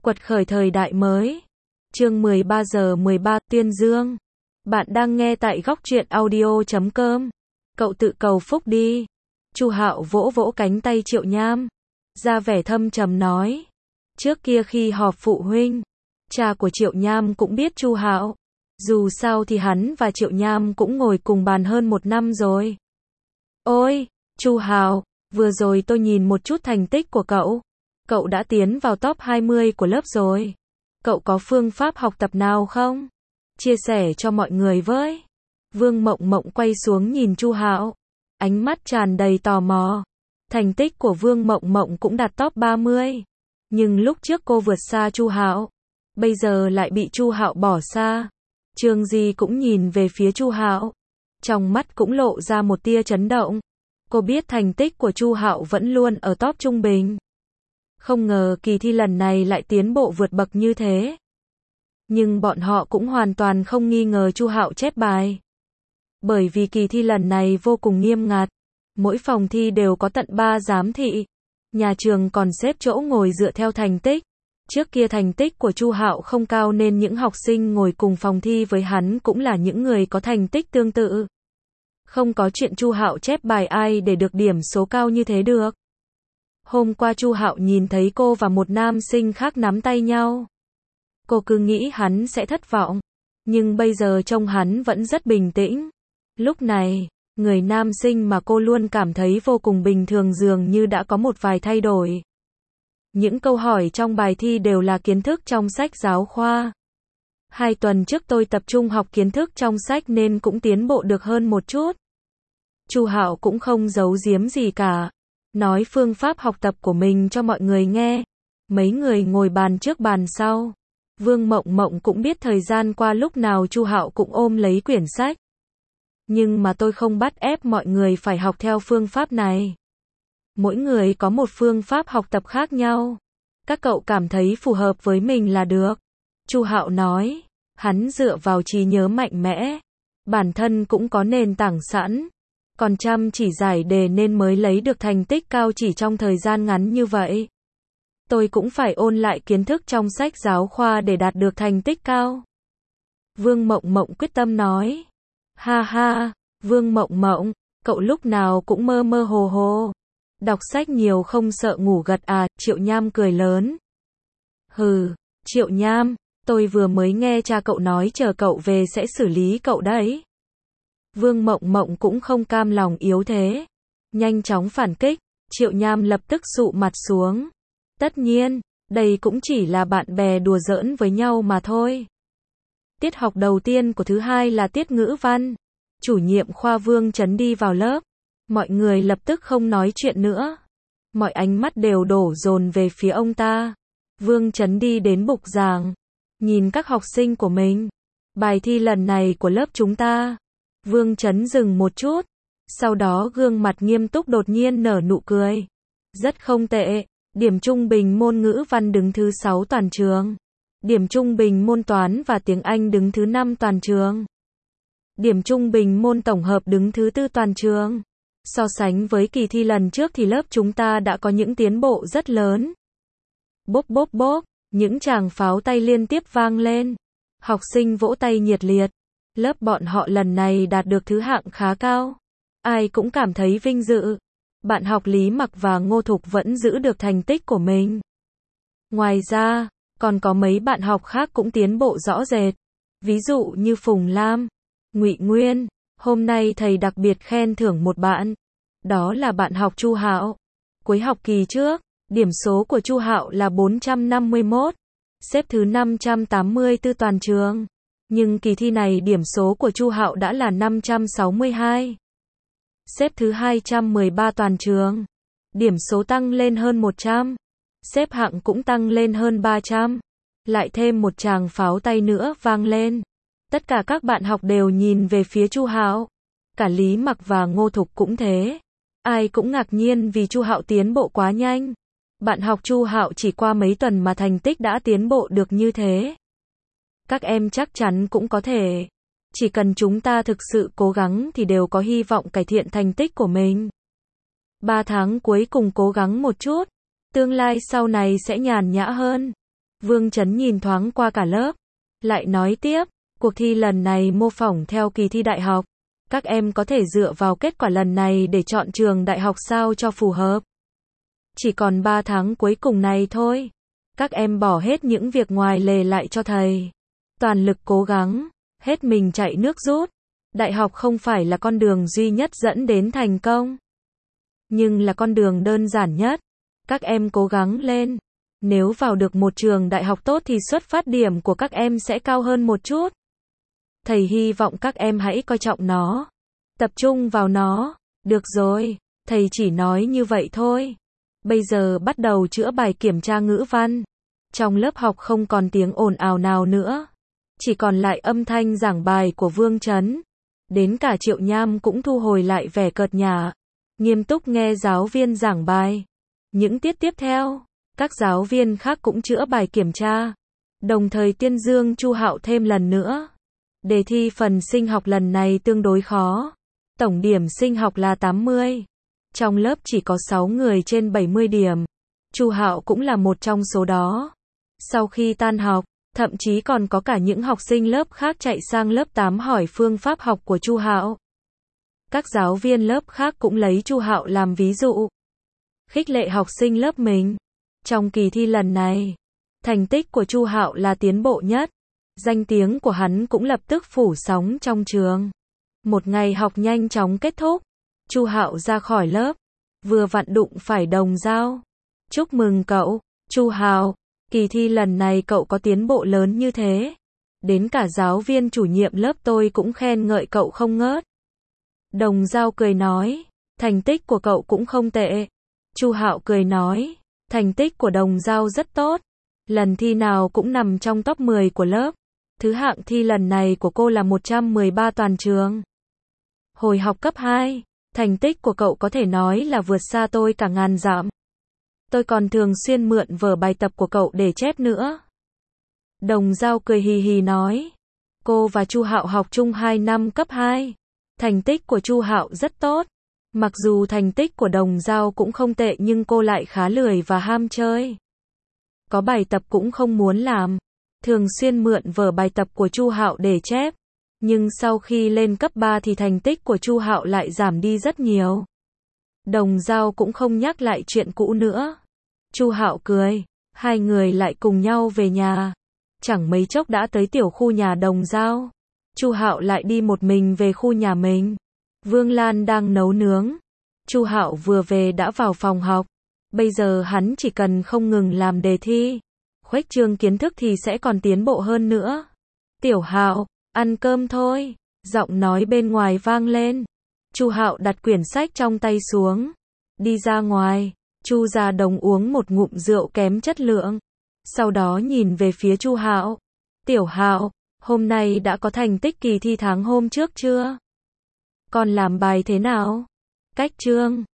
Quật khởi thời đại mới. Chương 13 giờ 13 Tuyên Dương. Bạn đang nghe tại góc truyện audio.com. Cậu tự cầu phúc đi. Chu Hạo vỗ vỗ cánh tay Triệu Nham, ra vẻ thâm trầm nói. Trước kia khi họp phụ huynh, cha của Triệu Nham cũng biết Chu Hạo. Dù sao thì hắn và Triệu Nham cũng ngồi cùng bàn hơn 1 năm rồi. Ôi, Chu Hạo, vừa rồi tôi nhìn một chút thành tích của cậu. Cậu đã tiến vào top 20 của lớp rồi. Cậu có phương pháp học tập nào không? Chia sẻ cho mọi người với. Vương Mộng Mộng quay xuống nhìn Chu Hạo, ánh mắt tràn đầy tò mò. Thành tích của Vương Mộng Mộng cũng đạt top 30. Nhưng lúc trước cô vượt xa Chu Hạo, bây giờ lại bị Chu Hạo bỏ xa. Trường Di cũng nhìn về phía Chu Hạo, trong mắt cũng lộ ra một tia chấn động. Cô biết thành tích của Chu Hạo vẫn luôn ở top trung bình. Không ngờ kỳ thi lần này lại tiến bộ vượt bậc như thế. Nhưng bọn họ cũng hoàn toàn không nghi ngờ Chu Hạo chép bài. Bởi vì kỳ thi lần này vô cùng nghiêm ngặt. Mỗi phòng thi đều có tận 3 giám thị. Nhà trường còn xếp chỗ ngồi dựa theo thành tích. Trước kia thành tích của Chu Hạo không cao nên những học sinh ngồi cùng phòng thi với hắn cũng là những người có thành tích tương tự. Không có chuyện Chu Hạo chép bài ai để được điểm số cao như thế được. Hôm qua Chu Hạo nhìn thấy cô và một nam sinh khác nắm tay nhau. Cô cứ nghĩ hắn sẽ thất vọng. Nhưng bây giờ trông hắn vẫn rất bình tĩnh. Lúc này, người nam sinh mà cô luôn cảm thấy vô cùng bình thường dường như đã có một vài thay đổi. Những câu hỏi trong bài thi đều là kiến thức trong sách giáo khoa. 2 tuần trước tôi tập trung học kiến thức trong sách nên cũng tiến bộ được hơn một chút. Chu Hạo cũng không giấu giếm gì cả. Nói phương pháp học tập của mình cho mọi người nghe. Mấy người ngồi bàn trước bàn sau. Vương Mộng Mộng cũng biết thời gian qua lúc nào Chu Hạo cũng ôm lấy quyển sách. Nhưng mà tôi không bắt ép mọi người phải học theo phương pháp này. Mỗi người có một phương pháp học tập khác nhau. Các cậu cảm thấy phù hợp với mình là được. Chu Hạo nói. Hắn dựa vào trí nhớ mạnh mẽ. Bản thân cũng có nền tảng sẵn. Còn chăm chỉ giải đề nên mới lấy được thành tích cao chỉ trong thời gian ngắn như vậy. Tôi cũng phải ôn lại kiến thức trong sách giáo khoa để đạt được thành tích cao. Vương Mộng Mộng quyết tâm nói. Ha ha, Vương Mộng Mộng, cậu lúc nào cũng mơ mơ hồ hồ. Đọc sách nhiều không sợ ngủ gật à, Triệu Nham cười lớn. Hừ, Triệu Nham, tôi vừa mới nghe cha cậu nói chờ cậu về sẽ xử lý cậu đấy. Vương Mộng Mộng cũng không cam lòng yếu thế. Nhanh chóng phản kích, Triệu Nham lập tức sụ mặt xuống. Tất nhiên, đây cũng chỉ là bạn bè đùa giỡn với nhau mà thôi. Tiết học đầu tiên của thứ hai là tiết ngữ văn. Chủ nhiệm khoa Vương Chấn đi vào lớp. Mọi người lập tức không nói chuyện nữa. Mọi ánh mắt đều đổ dồn về phía ông ta. Vương Chấn đi đến bục giảng. Nhìn các học sinh của mình. Bài thi lần này của lớp chúng ta. Vương Chấn dừng một chút. Sau đó gương mặt nghiêm túc đột nhiên nở nụ cười. Rất không tệ. Điểm trung bình môn ngữ văn đứng thứ 6 toàn trường. Điểm trung bình môn toán và tiếng Anh đứng thứ 5 toàn trường. Điểm trung bình môn tổng hợp đứng thứ 4 toàn trường. So sánh với kỳ thi lần trước thì lớp chúng ta đã có những tiến bộ rất lớn. Bốp bốp bốp, những tràng pháo tay liên tiếp vang lên. Học sinh vỗ tay nhiệt liệt. Lớp bọn họ lần này đạt được thứ hạng khá cao. Ai cũng cảm thấy vinh dự. Bạn học Lý Mặc và Ngô Thục vẫn giữ được thành tích của mình. Ngoài ra, còn có mấy bạn học khác cũng tiến bộ rõ rệt. Ví dụ như Phùng Lam, Ngụy Nguyên. Hôm nay thầy đặc biệt khen thưởng một bạn. Đó là bạn học Chu Hạo. Cuối học kỳ trước, điểm số của Chu Hạo là 451, xếp thứ 584 toàn trường. Nhưng kỳ thi này điểm số của Chu Hạo đã là 562, xếp thứ 213 toàn trường. Điểm số tăng lên hơn 100, xếp hạng cũng tăng lên hơn 300. Lại thêm một tràng pháo tay nữa vang lên. Tất cả các bạn học đều nhìn về phía Chu Hạo. Cả Lý Mặc và Ngô Thục cũng thế. Ai cũng ngạc nhiên vì Chu Hạo tiến bộ quá nhanh. Bạn học Chu Hạo chỉ qua mấy tuần mà thành tích đã tiến bộ được như thế. Các em chắc chắn cũng có thể. Chỉ cần chúng ta thực sự cố gắng thì đều có hy vọng cải thiện thành tích của mình. 3 tháng cuối cùng cố gắng một chút. Tương lai sau này sẽ nhàn nhã hơn. Vương Chấn nhìn thoáng qua cả lớp, lại nói tiếp, cuộc thi lần này mô phỏng theo kỳ thi đại học. Các em có thể dựa vào kết quả lần này để chọn trường đại học sao cho phù hợp. Chỉ còn 3 tháng cuối cùng này thôi. Các em bỏ hết những việc ngoài lề lại cho thầy. Toàn lực cố gắng, hết mình chạy nước rút. Đại học không phải là con đường duy nhất dẫn đến thành công, nhưng là con đường đơn giản nhất. Các em cố gắng lên. Nếu vào được một trường đại học tốt thì xuất phát điểm của các em sẽ cao hơn một chút. Thầy hy vọng các em hãy coi trọng nó, tập trung vào nó. Được rồi, thầy chỉ nói như vậy thôi. Bây giờ bắt đầu chữa bài kiểm tra ngữ văn. Trong lớp học không còn tiếng ồn ào nào nữa, chỉ còn lại âm thanh giảng bài của Vương Chấn. Đến cả Triệu Nham cũng thu hồi lại vẻ cợt nhả, nghiêm túc nghe giáo viên giảng bài. Những tiết tiếp theo, các giáo viên khác cũng chữa bài kiểm tra, đồng thời tuyên dương Chu Hạo thêm lần nữa. Đề thi phần sinh học lần này tương đối khó. Tổng điểm sinh học là 80. Trong lớp chỉ có 6 người trên 70 điểm. Chu Hạo cũng là một trong số đó. Sau khi tan học, thậm chí còn có cả những học sinh lớp khác chạy sang lớp 8 hỏi phương pháp học của Chu Hạo. Các giáo viên lớp khác cũng lấy Chu Hạo làm ví dụ, khích lệ học sinh lớp mình. Trong kỳ thi lần này, thành tích của Chu Hạo là tiến bộ nhất. Danh tiếng của hắn cũng lập tức phủ sóng trong trường. Một ngày học nhanh chóng kết thúc, Chu Hạo ra khỏi lớp, vừa vặn đụng phải Đồng Dao. Chúc mừng cậu, Chu Hạo, kỳ thi lần này cậu có tiến bộ lớn như thế. Đến cả giáo viên chủ nhiệm lớp tôi cũng khen ngợi cậu không ngớt. Đồng Dao cười nói, thành tích của cậu cũng không tệ. Chu Hạo cười nói, thành tích của Đồng Dao rất tốt. Lần thi nào cũng nằm trong top 10 của lớp. Thứ hạng thi lần này của cô là 113 toàn trường. Hồi học cấp 2, thành tích của cậu có thể nói là vượt xa tôi cả ngàn dặm. Tôi còn thường xuyên mượn vở bài tập của cậu để chép nữa. Đồng Dao cười hì hì nói, cô và Chu Hạo học chung 2 năm cấp 2. Thành tích của Chu Hạo rất tốt. Mặc dù thành tích của Đồng Dao cũng không tệ nhưng cô lại khá lười và ham chơi. Có bài tập cũng không muốn làm, thường xuyên mượn vở bài tập của Chu Hạo để chép. Nhưng sau khi lên cấp 3 thì thành tích của Chu Hạo lại giảm đi rất nhiều. Đồng Dao cũng không nhắc lại chuyện cũ nữa. Chu Hạo cười, hai người lại cùng nhau về nhà. Chẳng mấy chốc đã tới tiểu khu nhà Đồng Dao. Chu Hạo lại đi một mình về khu nhà mình. Vương Lan đang nấu nướng. Chu Hạo vừa về đã vào phòng học. Bây giờ hắn chỉ cần không ngừng làm đề thi, khuếch trương kiến thức thì sẽ còn tiến bộ hơn nữa. Tiểu Hạo, ăn cơm thôi. Giọng nói bên ngoài vang lên. Chu Hạo đặt quyển sách trong tay xuống, đi ra ngoài. Chu Gia Đồng uống một ngụm rượu kém chất lượng, sau đó nhìn về phía Chu Hạo. Tiểu Hạo, hôm nay đã có thành tích kỳ thi tháng hôm trước chưa? Con làm bài thế nào? Cách chương